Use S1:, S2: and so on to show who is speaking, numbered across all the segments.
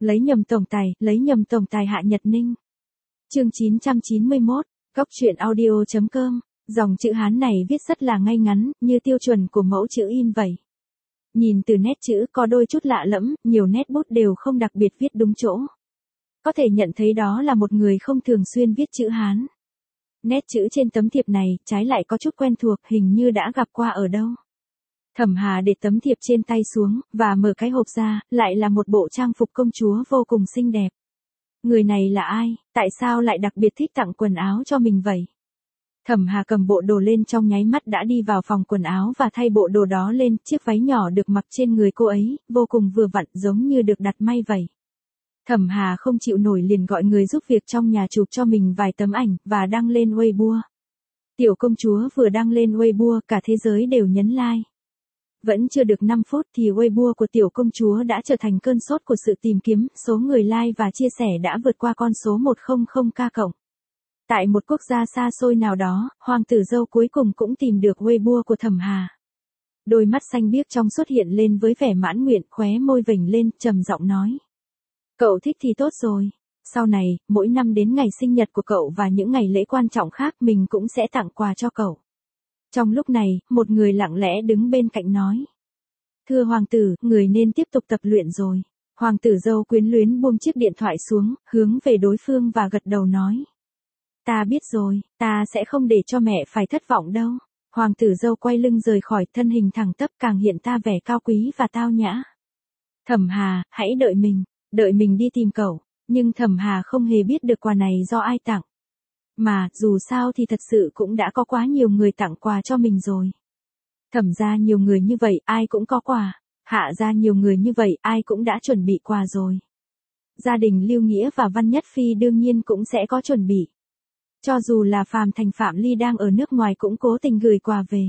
S1: Lấy nhầm tổng tài Hạ Nhật Ninh. Chương 991, góc truyện audio.com, dòng chữ Hán này viết rất là ngay ngắn, như tiêu chuẩn của mẫu chữ in vậy. Nhìn từ nét chữ có đôi chút lạ lẫm, nhiều nét bút đều không đặc biệt viết đúng chỗ. Có thể nhận thấy đó là một người không thường xuyên viết chữ Hán. Nét chữ trên tấm thiệp này, trái lại có chút quen thuộc, hình như đã gặp qua ở đâu. Thẩm Hà để tấm thiệp trên tay xuống, và mở cái hộp ra, lại là một bộ trang phục công chúa vô cùng xinh đẹp. Người này là ai, tại sao lại đặc biệt thích tặng quần áo cho mình vậy? Thẩm Hà cầm bộ đồ lên trong nháy mắt đã đi vào phòng quần áo và thay bộ đồ đó lên, chiếc váy nhỏ được mặc trên người cô ấy, vô cùng vừa vặn giống như được đặt may vậy. Thẩm Hà không chịu nổi liền gọi người giúp việc trong nhà chụp cho mình vài tấm ảnh, và đăng lên Weibo. Tiểu công chúa vừa đăng lên Weibo, cả thế giới đều nhấn like. Vẫn chưa được 5 phút thì Weibo của tiểu công chúa đã trở thành cơn sốt của sự tìm kiếm, số người like và chia sẻ đã vượt qua con số 100k+. Tại một quốc gia xa xôi nào đó, hoàng tử dâu cuối cùng cũng tìm được Weibo của Thẩm Hà. Đôi mắt xanh biếc trong xuất hiện lên với vẻ mãn nguyện, khóe môi vểnh lên, trầm giọng nói. Cậu thích thì tốt rồi. Sau này, mỗi năm đến ngày sinh nhật của cậu và những ngày lễ quan trọng khác mình cũng sẽ tặng quà cho cậu. Trong lúc này, một người lặng lẽ đứng bên cạnh nói. Thưa hoàng tử, người nên tiếp tục tập luyện rồi. Hoàng tử dâu quyến luyến buông chiếc điện thoại xuống, hướng về đối phương và gật đầu nói. Ta biết rồi, ta sẽ không để cho mẹ phải thất vọng đâu. Hoàng tử dâu quay lưng rời khỏi, thân hình thẳng tắp càng hiện ta vẻ cao quý và tao nhã. Thẩm Hà, hãy đợi mình đi tìm cậu. Nhưng Thẩm Hà không hề biết được quà này do ai tặng. Mà, dù sao thì thật sự cũng đã có quá nhiều người tặng quà cho mình rồi. Thẩm gia nhiều người như vậy, ai cũng có quà. Hạ gia nhiều người như vậy, ai cũng đã chuẩn bị quà rồi. Gia đình Lưu Nghĩa và Văn Nhất Phi đương nhiên cũng sẽ có chuẩn bị. Cho dù là Phàm Thành Phạm Ly đang ở nước ngoài cũng cố tình gửi quà về.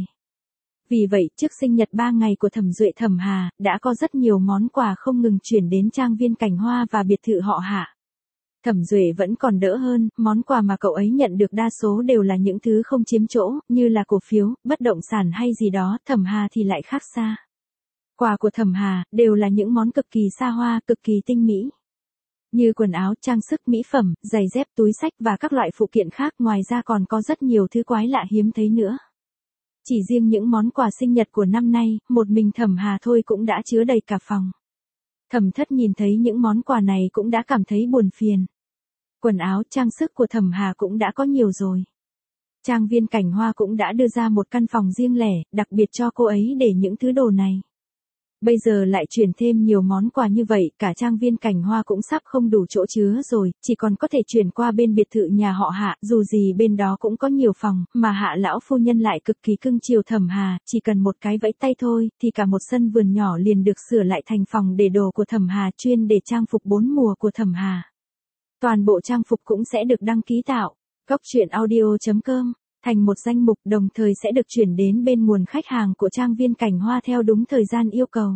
S1: Vì vậy, trước sinh nhật 3 ngày của Thẩm Duệ Thẩm Hà, đã có rất nhiều món quà không ngừng chuyển đến trang viên Cảnh Hoa và biệt thự họ Hạ. Thẩm Duệ vẫn còn đỡ hơn, món quà mà cậu ấy nhận được đa số đều là những thứ không chiếm chỗ, như là cổ phiếu, bất động sản hay gì đó, Thẩm Hà thì lại khác xa. Quà của Thẩm Hà, đều là những món cực kỳ xa hoa, cực kỳ tinh mỹ. Như quần áo, trang sức, mỹ phẩm, giày dép, túi xách và các loại phụ kiện khác, ngoài ra còn có rất nhiều thứ quái lạ hiếm thấy nữa. Chỉ riêng những món quà sinh nhật của năm nay, một mình Thẩm Hà thôi cũng đã chứa đầy cả phòng. Thẩm Thất nhìn thấy những món quà này cũng đã cảm thấy buồn phiền. Quần áo, trang sức của Thẩm Hà cũng đã có nhiều rồi. Trang viên Cảnh Hoa cũng đã đưa ra một căn phòng riêng lẻ, đặc biệt cho cô ấy để những thứ đồ này. Bây giờ lại chuyển thêm nhiều món quà như vậy, cả trang viên Cảnh Hoa cũng sắp không đủ chỗ chứa rồi, chỉ còn có thể chuyển qua bên biệt thự nhà họ Hạ, dù gì bên đó cũng có nhiều phòng, mà Hạ lão phu nhân lại cực kỳ cưng chiều Thẩm Hà, chỉ cần một cái vẫy tay thôi, thì cả một sân vườn nhỏ liền được sửa lại thành phòng để đồ của Thẩm Hà, chuyên để trang phục 4 mùa của Thẩm Hà. Toàn bộ trang phục cũng sẽ được đăng ký tạo, góc truyện audio.com, thành một danh mục, đồng thời sẽ được chuyển đến bên nguồn khách hàng của trang viên Cảnh Hoa theo đúng thời gian yêu cầu.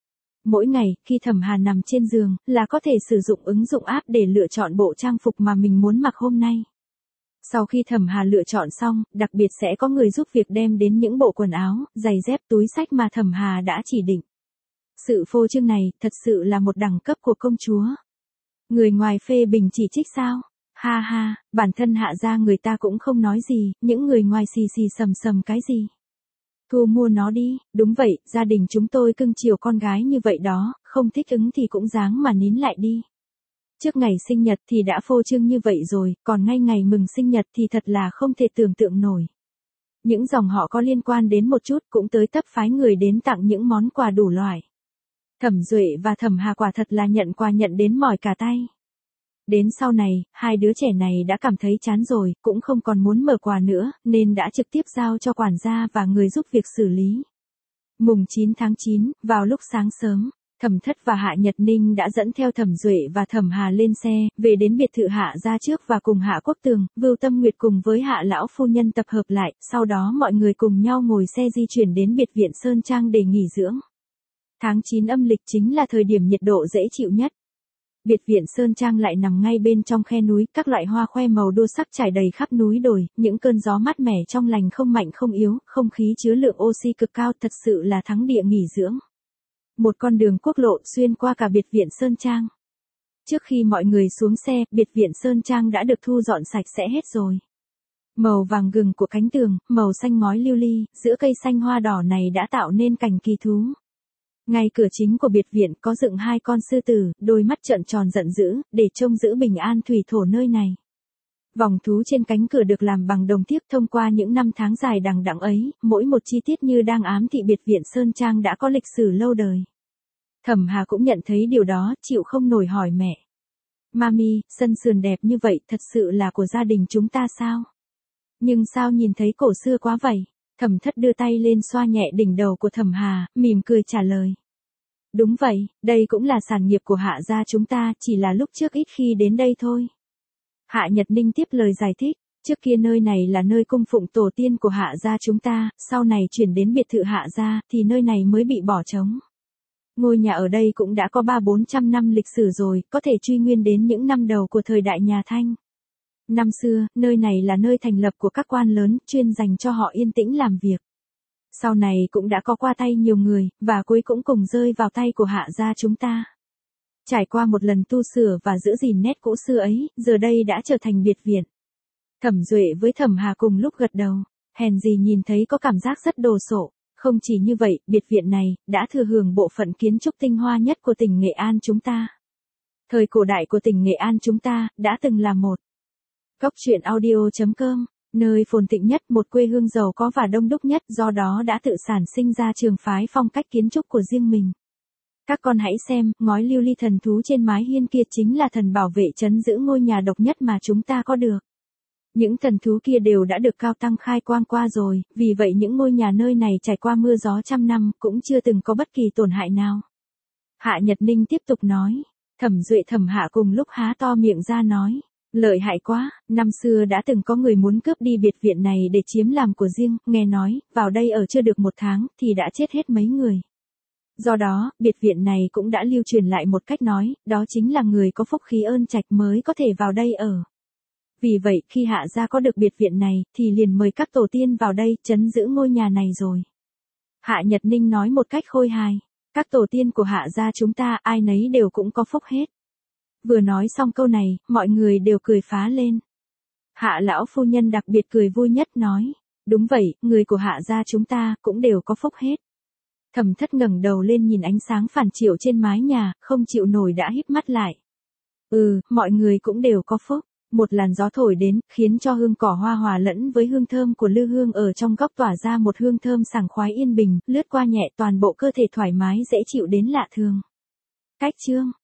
S1: Mỗi ngày, khi Thẩm Hà nằm trên giường, là có thể sử dụng ứng dụng app để lựa chọn bộ trang phục mà mình muốn mặc hôm nay. Sau khi Thẩm Hà lựa chọn xong, đặc biệt sẽ có người giúp việc đem đến những bộ quần áo, giày dép, túi xách mà Thẩm Hà đã chỉ định. Sự phô trương này, thật sự là một đẳng cấp của công chúa. Người ngoài phê bình chỉ trích sao? Ha ha, bản thân Hạ gia người ta cũng không nói gì, những người ngoài xì xì sầm sầm cái gì. Thu mua nó đi, đúng vậy, gia đình chúng tôi cưng chiều con gái như vậy đó, không thích ứng thì cũng dáng mà nín lại đi. Trước ngày sinh nhật thì đã phô trương như vậy rồi, còn ngay ngày mừng sinh nhật thì thật là không thể tưởng tượng nổi. Những dòng họ có liên quan đến một chút cũng tới tấp phái người đến tặng những món quà đủ loại. Thẩm Duệ và Thẩm Hà quả thật là nhận quà nhận đến mỏi cả tay. Đến sau này, hai đứa trẻ này đã cảm thấy chán rồi, cũng không còn muốn mở quà nữa, nên đã trực tiếp giao cho quản gia và người giúp việc xử lý. Mùng 9 tháng 9, vào lúc sáng sớm, Thẩm Thất và Hạ Nhật Ninh đã dẫn theo Thẩm Duệ và Thẩm Hà lên xe, về đến biệt thự Hạ gia trước và cùng Hạ Quốc Tường, Vưu Tâm Nguyệt cùng với Hạ lão phu nhân tập hợp lại, sau đó mọi người cùng nhau ngồi xe di chuyển đến biệt viện Sơn Trang để nghỉ dưỡng. Tháng 9 âm lịch chính là thời điểm nhiệt độ dễ chịu nhất. Biệt viện Sơn Trang lại nằm ngay bên trong khe núi, các loại hoa khoe màu đua sắc trải đầy khắp núi đồi, những cơn gió mát mẻ trong lành không mạnh không yếu, không khí chứa lượng oxy cực cao, thật sự là thắng địa nghỉ dưỡng. Một con đường quốc lộ xuyên qua cả biệt viện Sơn Trang. Trước khi mọi người xuống xe, biệt viện Sơn Trang đã được thu dọn sạch sẽ hết rồi. Màu vàng gừng của cánh tường, màu xanh ngói lưu ly, giữa cây xanh hoa đỏ này đã tạo nên cảnh kỳ thú. Ngay cửa chính của biệt viện có dựng 2 con sư tử, đôi mắt trợn tròn giận dữ, để trông giữ bình an thủy thổ nơi này. Vòng thú trên cánh cửa được làm bằng đồng thiếc, thông qua những năm tháng dài đằng đẵng ấy, mỗi một chi tiết như đang ám thị biệt viện Sơn Trang đã có lịch sử lâu đời. Thẩm Hà cũng nhận thấy điều đó, chịu không nổi hỏi mẹ. Mami, sân sườn đẹp như vậy thật sự là của gia đình chúng ta sao? Nhưng sao nhìn thấy cổ xưa quá vậy? Thẩm Thất đưa tay lên xoa nhẹ đỉnh đầu của Thẩm Hà, mỉm cười trả lời. Đúng vậy, đây cũng là sản nghiệp của Hạ gia chúng ta, chỉ là lúc trước ít khi đến đây thôi. Hạ Nhật Ninh tiếp lời giải thích, trước kia nơi này là nơi cung phụng tổ tiên của Hạ gia chúng ta, sau này chuyển đến biệt thự Hạ gia, thì nơi này mới bị bỏ trống. Ngôi nhà ở đây cũng đã có 300-400 năm lịch sử rồi, có thể truy nguyên đến những năm đầu của thời đại nhà Thanh. Năm xưa, nơi này là nơi thành lập của các quan lớn, chuyên dành cho họ yên tĩnh làm việc. Sau này cũng đã có qua tay nhiều người, và cuối cũng cùng rơi vào tay của Hạ gia chúng ta. Trải qua một lần tu sửa và giữ gìn nét cũ xưa ấy, giờ đây đã trở thành biệt viện. Thẩm Duệ với Thẩm Hà cùng lúc gật đầu, hèn gì nhìn thấy có cảm giác rất đồ sộ. Không chỉ như vậy, biệt viện này đã thừa hưởng bộ phận kiến trúc tinh hoa nhất của tỉnh Nghệ An chúng ta. Thời cổ đại của tỉnh Nghệ An chúng ta đã từng là một góc truyện audio.com, nơi phồn thịnh nhất, một quê hương giàu có và đông đúc nhất, do đó đã tự sản sinh ra trường phái phong cách kiến trúc của riêng mình. Các con hãy xem, ngói lưu ly thần thú trên mái hiên kia chính là thần bảo vệ trấn giữ ngôi nhà độc nhất mà chúng ta có được. Những thần thú kia đều đã được Cao Tăng khai quang qua rồi, vì vậy những ngôi nhà nơi này trải qua mưa gió trăm năm cũng chưa từng có bất kỳ tổn hại nào. Hạ Nhật Ninh tiếp tục nói, Thẩm Duệ Thẩm Hạ cùng lúc há to miệng ra nói, lợi hại quá, năm xưa đã từng có người muốn cướp đi biệt viện này để chiếm làm của riêng, nghe nói, vào đây ở chưa được 1 tháng, thì đã chết hết mấy người. Do đó, biệt viện này cũng đã lưu truyền lại một cách nói, đó chính là người có phúc khí ơn trạch mới có thể vào đây ở. Vì vậy, khi Hạ gia có được biệt viện này, thì liền mời các tổ tiên vào đây, trấn giữ ngôi nhà này rồi. Hạ Nhật Ninh nói một cách khôi hài, các tổ tiên của Hạ gia chúng ta, ai nấy đều cũng có phúc hết. Vừa nói xong câu này, mọi người đều cười phá lên. Hạ lão phu nhân đặc biệt cười vui nhất nói, đúng vậy, người của Hạ gia chúng ta cũng đều có phúc hết. Thẩm Thất ngẩng đầu lên nhìn ánh sáng phản chiếu trên mái nhà, không chịu nổi đã híp mắt lại. Mọi người cũng đều có phúc. Một làn gió thổi đến, khiến cho hương cỏ hoa hòa lẫn với hương thơm của lư hương ở trong góc tỏa ra một hương thơm sảng khoái yên bình, lướt qua nhẹ toàn bộ cơ thể thoải mái dễ chịu đến lạ thường. Cách chương